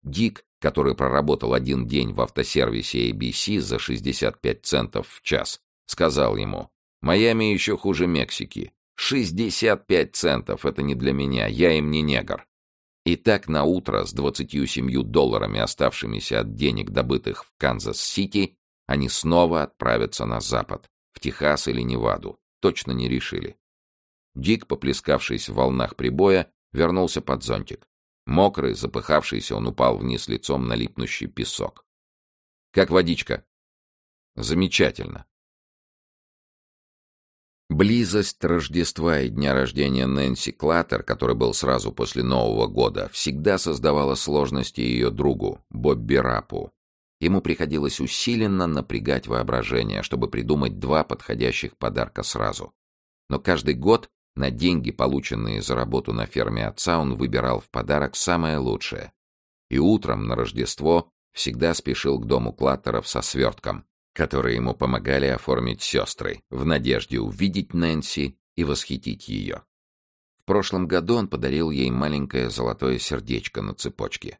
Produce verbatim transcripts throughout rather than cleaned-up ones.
Дик, который проработал один день в автосервисе эй би си за шестьдесят пять центов в час, сказал ему: «Майами еще хуже Мексики. шестьдесят пять центов — это не для меня, я им не негр». И так наутро с двадцатью семью долларами, оставшимися от денег, добытых в Канзас-Сити, они снова отправятся на запад, в Техас или Неваду. Точно не решили. Дик, поплескавшись в волнах прибоя, вернулся под зонтик. Мокрый, запыхавшийся, он упал вниз лицом на липнущий песок. «Как водичка?» «Замечательно». Близость Рождества и дня рождения Нэнси Клаттер, который был сразу после Нового года, всегда создавала сложности ее другу, Бобби Рапу. Ему приходилось усиленно напрягать воображение, чтобы придумать два подходящих подарка сразу. Но каждый год на деньги, полученные за работу на ферме отца, он выбирал в подарок самое лучшее. И утром на Рождество всегда спешил к дому Клаттеров со свертком, который ему помогали оформить сестры, в надежде увидеть Нэнси и восхитить ее. В прошлом году он подарил ей маленькое золотое сердечко на цепочке.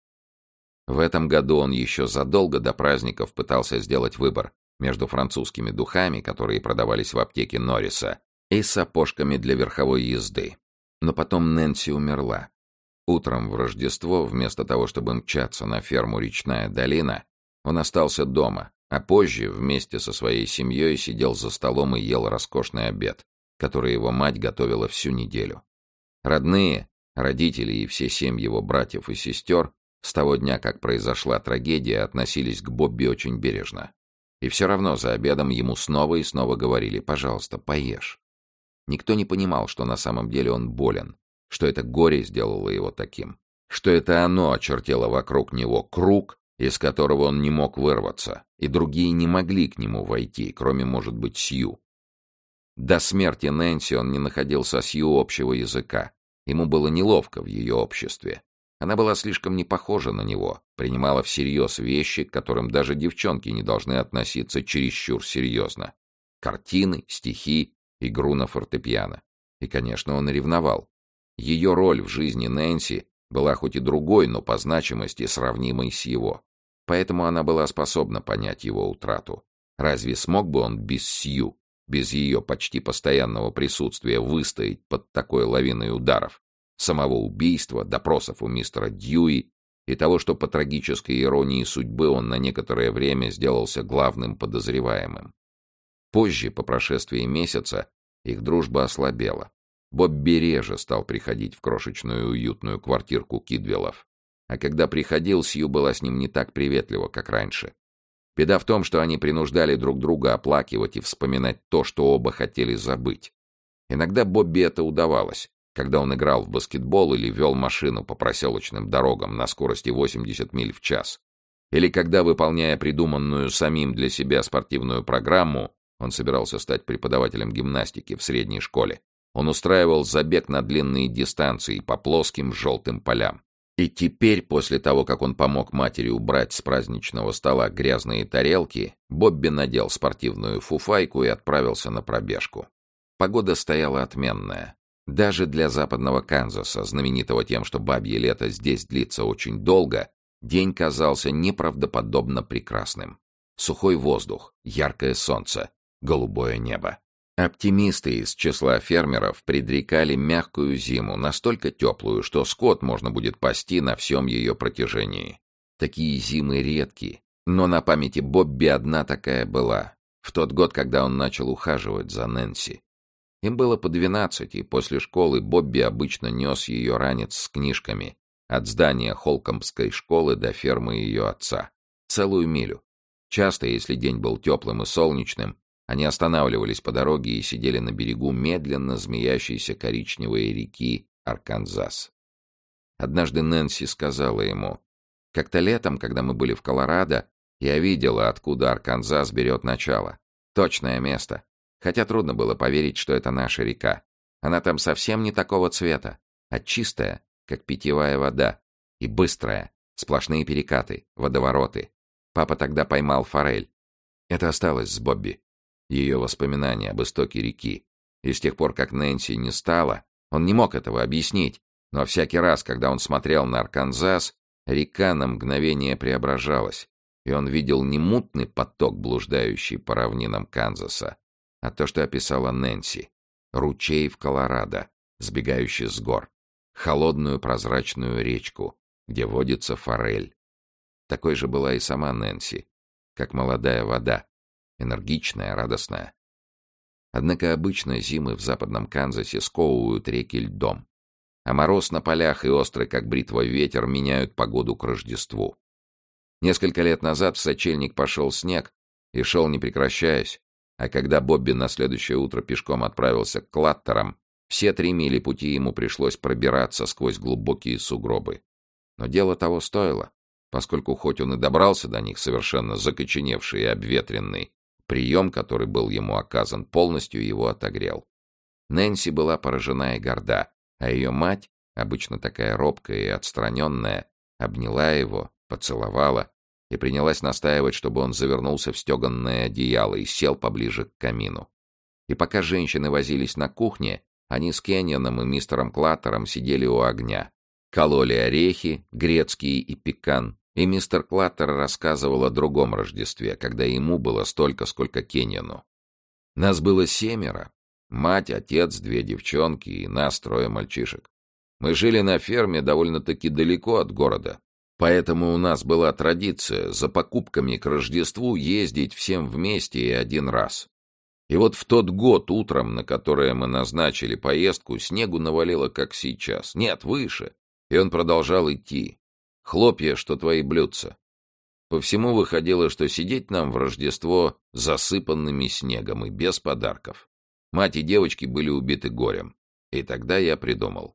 В этом году он еще задолго до праздников пытался сделать выбор между французскими духами, которые продавались в аптеке Норриса, и сапожками для верховой езды. Но потом Нэнси умерла. Утром в Рождество, вместо того, чтобы мчаться на ферму «Речная долина», он остался дома, а позже вместе со своей семьей сидел за столом и ел роскошный обед, который его мать готовила всю неделю. Родные, родители и все семь его братьев и сестер с того дня, как произошла трагедия, относились к Бобби очень бережно. И все равно за обедом ему снова и снова говорили: «Пожалуйста, поешь». Никто не понимал, что на самом деле он болен, что это горе сделало его таким, что это оно очертело вокруг него круг, из которого он не мог вырваться, и другие не могли к нему войти, кроме, может быть, Сью. До смерти Нэнси он не находил со Сью общего языка. Ему было неловко в ее обществе. Она была слишком не похожа на него, принимала всерьез вещи, к которым даже девчонки не должны относиться чересчур серьезно. Картины, стихи, игру на фортепиано. И, конечно, он ревновал. Ее роль в жизни Нэнси была хоть и другой, но по значимости сравнимой с его. Поэтому она была способна понять его утрату. Разве смог бы он без Сью, без ее почти постоянного присутствия, выстоять под такой лавиной ударов? Самого убийства, допросов у мистера Дьюи и того, что по трагической иронии судьбы он на некоторое время сделался главным подозреваемым. Позже, по прошествии месяца, их дружба ослабела. Бобби реже стал приходить в крошечную уютную квартирку Кидвеллов. А когда приходил, Сью была с ним не так приветлива, как раньше. Беда в том, что они принуждали друг друга оплакивать и вспоминать то, что оба хотели забыть. Иногда Бобби это удавалось, когда он играл в баскетбол или вел машину по проселочным дорогам на скорости восемьдесят миль в час. Или когда, выполняя придуманную самим для себя спортивную программу, он собирался стать преподавателем гимнастики в средней школе, он устраивал забег на длинные дистанции по плоским желтым полям. И теперь, после того, как он помог матери убрать с праздничного стола грязные тарелки, Бобби надел спортивную фуфайку и отправился на пробежку. Погода стояла отменная. Даже для западного Канзаса, знаменитого тем, что бабье лето здесь длится очень долго, день казался неправдоподобно прекрасным. Сухой воздух, яркое солнце, голубое небо. Оптимисты из числа фермеров предрекали мягкую зиму, настолько теплую, что скот можно будет пасти на всем ее протяжении. Такие зимы редки, но на памяти Бобби одна такая была, в тот год, когда он начал ухаживать за Нэнси. Им было по двенадцать, и после школы Бобби обычно нес ее ранец с книжками от здания Холкомбской школы до фермы ее отца. Целую милю. Часто, если день был теплым и солнечным, они останавливались по дороге и сидели на берегу медленно змеящейся коричневой реки Арканзас. Однажды Нэнси сказала ему: «Как-то летом, когда мы были в Колорадо, я видела, откуда Арканзас берет начало. Точное место. Хотя трудно было поверить, что это наша река. Она там совсем не такого цвета, а чистая, как питьевая вода, и быстрая, сплошные перекаты, водовороты. Папа тогда поймал форель». Это осталось с Бобби. Ее воспоминания об истоке реки. И с тех пор, как Нэнси не стало, он не мог этого объяснить, но всякий раз, когда он смотрел на Арканзас, Река на мгновение преображалась, и он видел не мутный поток, блуждающий по равнинам Канзаса, а то, что описала Нэнси — ручей в Колорадо, сбегающий с гор, холодную прозрачную речку, где водится форель. Такой же была и сама Нэнси, как молодая вода, энергичная, радостная. Однако обычно зимы в западном Канзасе сковывают реки льдом, а мороз на полях и острый, как бритва, ветер меняют погоду к Рождеству. Несколько лет назад в сочельник пошел снег и шел не прекращаясь, а когда Бобби на следующее утро пешком отправился к Клаттерам, все три мили пути ему пришлось пробираться сквозь глубокие сугробы. Но дело того стоило, поскольку хоть он и добрался до них совершенно закоченевший и обветренный, прием, который был ему оказан, полностью его отогрел. Нэнси была поражена и горда, а ее мать, обычно такая робкая и отстраненная, обняла его, поцеловала и принялась настаивать, чтобы он завернулся в стеганое одеяло и сел поближе к камину. И пока женщины возились на кухне, они с Кеньоном и мистером Клаттером сидели у огня, кололи орехи, грецкие и пекан, и мистер Клаттер рассказывал о другом Рождестве, когда ему было столько, сколько Кеньону. Нас было семеро. Мать, отец, две девчонки и нас трое мальчишек. Мы жили на ферме довольно-таки далеко от города, поэтому у нас была традиция за покупками к Рождеству ездить всем вместе и один раз. И вот в тот год утром, на которое мы назначили поездку, снегу навалило, как сейчас. Нет, выше. И он продолжал идти. Хлопья, что твои блюдца. По всему выходило, что сидеть нам в Рождество засыпанными снегом и без подарков. Мать и девочки были убиты горем. И тогда я придумал.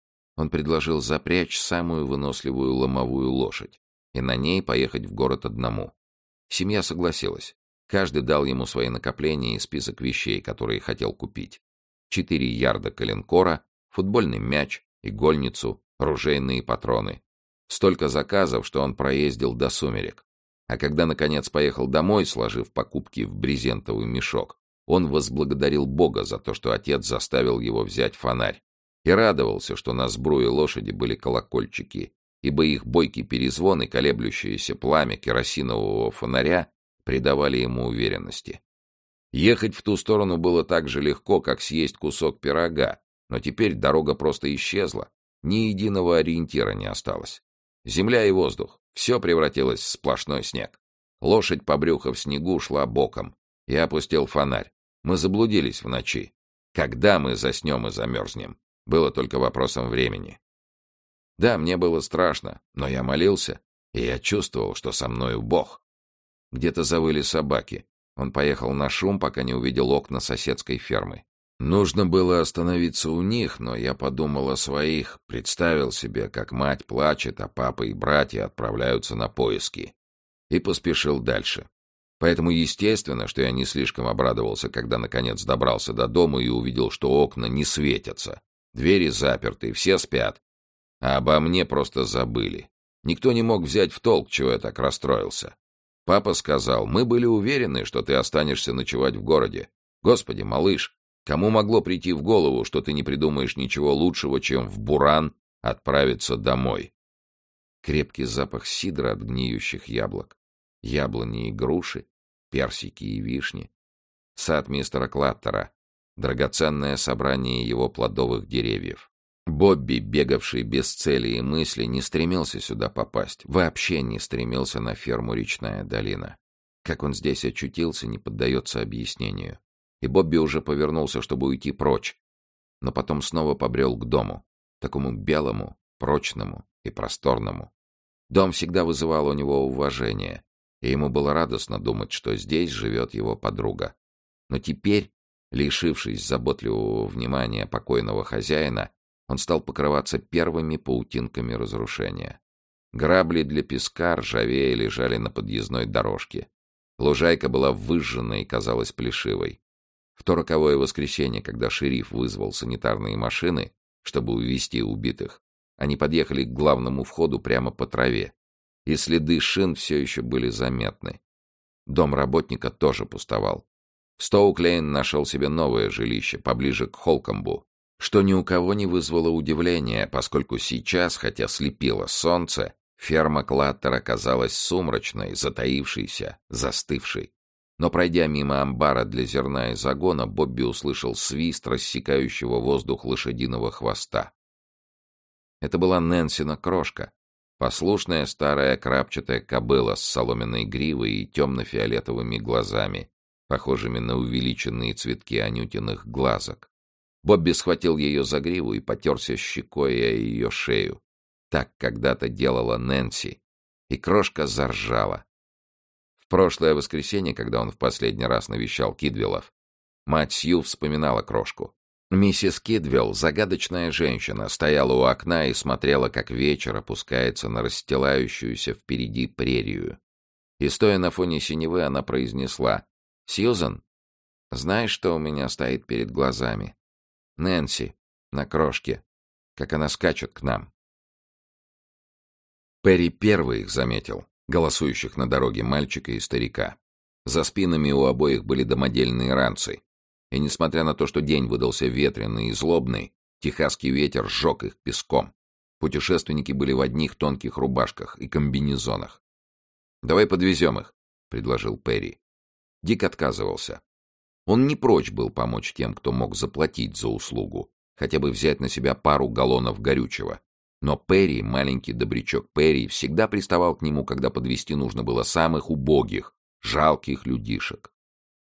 Он предложил запрячь самую выносливую ломовую лошадь и на ней поехать в город одному. Семья согласилась. Каждый дал ему свои накопления и список вещей, которые хотел купить. Четыре ярда коленкора, футбольный мяч, игольницу, ружейные патроны. Столько заказов, что он проездил до сумерек. А когда, наконец, поехал домой, сложив покупки в брезентовый мешок, он возблагодарил Бога за то, что отец заставил его взять фонарь, и радовался, что на сбруе лошади были колокольчики, ибо их бойкий перезвон и колеблющееся пламя керосинового фонаря придавали ему уверенности. Ехать в ту сторону было так же легко, как съесть кусок пирога, но теперь дорога просто исчезла, ни единого ориентира не осталось. Земля и воздух — все превратилось в сплошной снег. Лошадь по брюхо в снегу шла боком. Я опустил фонарь. Мы заблудились в ночи. Когда мы заснем и замерзнем, было только вопросом времени. Да, мне было страшно, но я молился, и я чувствовал, что со мною Бог. Где-то завыли собаки. Он поехал на шум, пока не увидел окна соседской фермы. Нужно было остановиться у них, но я подумал о своих, представил себе, как мать плачет, а папа и братья отправляются на поиски. И поспешил дальше. Поэтому естественно, что я не слишком обрадовался, когда наконец добрался до дома и увидел, что окна не светятся. Двери заперты, все спят. А обо мне просто забыли. Никто не мог взять в толк, чего я так расстроился. Папа сказал: мы были уверены, что ты останешься ночевать в городе. Господи, малыш, кому могло прийти в голову, что ты не придумаешь ничего лучшего, чем в Буран отправиться домой? Крепкий запах сидра от гниющих яблок, яблони и груши, персики и вишни. Сад мистера Клаттера, драгоценное собрание его плодовых деревьев. Бобби, бегавший без цели и мысли, не стремился сюда попасть, вообще не стремился на ферму «Речная долина». Как он здесь очутился, не поддается объяснению. И Бобби уже повернулся, чтобы уйти прочь, но потом снова побрел к дому, такому белому, прочному и просторному. Дом всегда вызывал у него уважение, и ему было радостно думать, что здесь живет его подруга. Но теперь, лишившись заботливого внимания покойного хозяина, он стал покрываться первыми паутинками разрушения. Грабли для песка ржавея лежали на подъездной дорожке. Лужайка была выжжена и казалась плешивой. В то роковое воскресенье, когда шериф вызвал санитарные машины, чтобы увезти убитых, они подъехали к главному входу прямо по траве, и следы шин все еще были заметны. Дом работника тоже пустовал. Стоук-Лейн нашел себе новое жилище, поближе к Холкомбу, что ни у кого не вызвало удивления, поскольку сейчас, хотя слепило солнце, Ферма Клаттера казалась сумрачной, затаившейся, застывшей. Но, пройдя мимо амбара для зерна и загона, Бобби услышал свист рассекающего воздух лошадиного хвоста. Это была Нэнсина крошка, послушная старая крапчатая кобыла с соломенной гривой и темно-фиолетовыми глазами, похожими на увеличенные цветки анютиных глазок. Бобби схватил ее за гриву и потерся щекой о ее шею. Так когда-то делала Нэнси, и крошка заржала. В прошлое воскресенье, когда он в последний раз навещал Кидвеллов, мать Сью вспоминала крошку. Миссис Кидвелл, загадочная женщина, стояла у окна и смотрела, как вечер опускается на расстилающуюся впереди прерию. И, стоя на фоне синевы, она произнесла: «Сьюзан, знаешь, что у меня стоит перед глазами? Нэнси на крошке, как она скачет к нам». Перри первый их заметил, голосующих на дороге мальчика и старика. За спинами у обоих были домодельные ранцы. И несмотря на то, что день выдался ветреный и злобный, техасский ветер сжег их песком. Путешественники были в одних тонких рубашках и комбинезонах. «Давай подвезем их», — предложил Перри. Дик отказывался. Он не прочь был помочь тем, кто мог заплатить за услугу, хотя бы взять на себя пару галлонов горючего. Но Перри, маленький добрячок Перри, всегда приставал к нему, когда подвезти нужно было самых убогих, жалких людишек.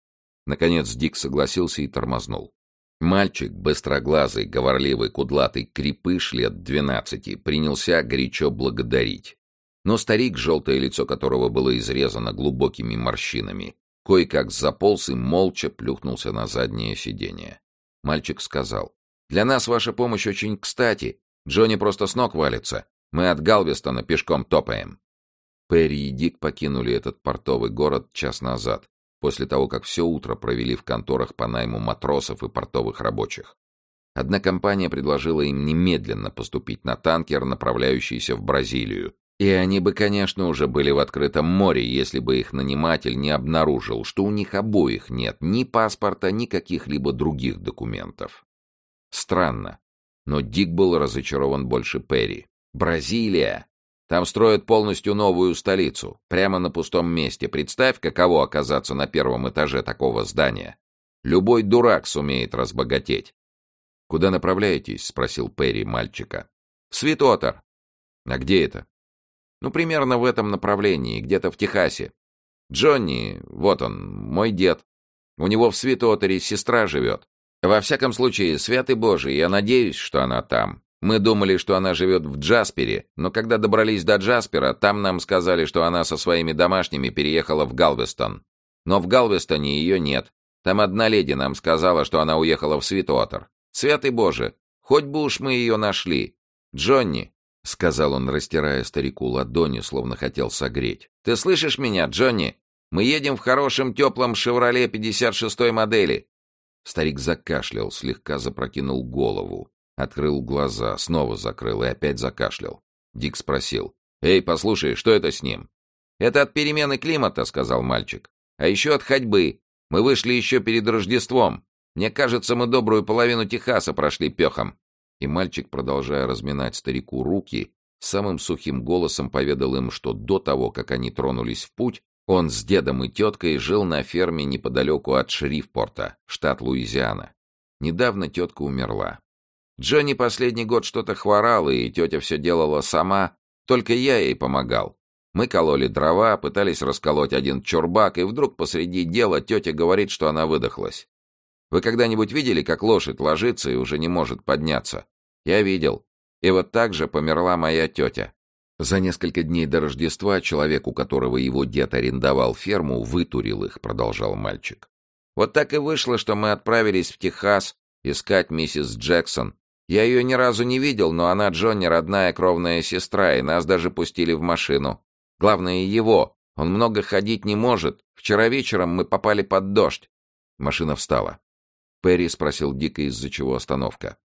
Наконец Дик согласился и тормознул. Мальчик, быстроглазый, говорливый, кудлатый крепыш лет двенадцати, принялся горячо благодарить. Но старик, желтое лицо которого было изрезано глубокими морщинами, кое-как заполз и молча плюхнулся на заднее сиденье. Мальчик сказал: «Для нас ваша помощь очень кстати. Джонни просто с ног валится. Мы от Галвестона пешком топаем». Перри и Дик покинули этот портовый город час назад, после того, как все утро провели в конторах по найму матросов и портовых рабочих. Одна компания предложила им немедленно поступить на танкер, направляющийся в Бразилию, и они бы, конечно, уже были в открытом море, если бы их наниматель не обнаружил, что у них обоих нет ни паспорта, ни каких-либо других документов. Странно, но Дик был разочарован больше Перри. «Бразилия! Там строят полностью новую столицу, прямо на пустом месте. Представь, каково оказаться на первом этаже такого здания. Любой дурак сумеет разбогатеть». «Куда направляетесь?» — спросил Перри мальчика. «В Свитотер». «А где это?» «Ну, примерно в этом направлении, где-то в Техасе. Джонни, вот он, мой дед. У него в Свитотере сестра живет. Во всяком случае, святый Божий, я надеюсь, что она там. Мы думали, что она живет в Джаспере, но когда добрались до Джаспера, там нам сказали, что она со своими домашними переехала в Галвестон. Но в Галвестоне ее нет. Там одна леди нам сказала, что она уехала в Свитотер. Святый Боже, хоть бы уж мы ее нашли. Джонни, — сказал он, растирая старику ладони, словно хотел согреть. — Ты слышишь меня, Джонни? Мы едем в хорошем теплом «Шевроле» пятьдесят шестой модели. Старик закашлял, слегка запрокинул голову, открыл глаза, снова закрыл и опять закашлял. Дик спросил: «Эй, послушай, что это с ним?» «Это от перемены климата», — сказал мальчик. «А еще от ходьбы. Мы вышли еще перед Рождеством. Мне кажется, мы добрую половину Техаса прошли пехом». И мальчик, продолжая разминать старику руки, самым сухим голосом поведал им, что до того, как они тронулись в путь, он с дедом и теткой жил на ферме неподалеку от Шрифпорта, штат Луизиана. Недавно тетка умерла. Джонни последний год что-то хворала, и тетя все делала сама, только я ей помогал. Мы кололи дрова, пытались расколоть один чурбак, и вдруг посреди дела тетя говорит, что она выдохлась. Вы когда-нибудь видели, как лошадь ложится и уже не может подняться? Я видел. И вот так же померла моя тетя. За несколько дней до Рождества человек, у которого его дед арендовал ферму, вытурил их, продолжал мальчик. Вот так и вышло, что мы отправились в Техас искать миссис Джексон. Я ее ни разу не видел, но она Джонни родная кровная сестра, и нас даже пустили в машину. Главное его. Он много ходить не может. Вчера вечером мы попали под дождь. Машина встала. Перри спросил Дика, из-за чего остановка.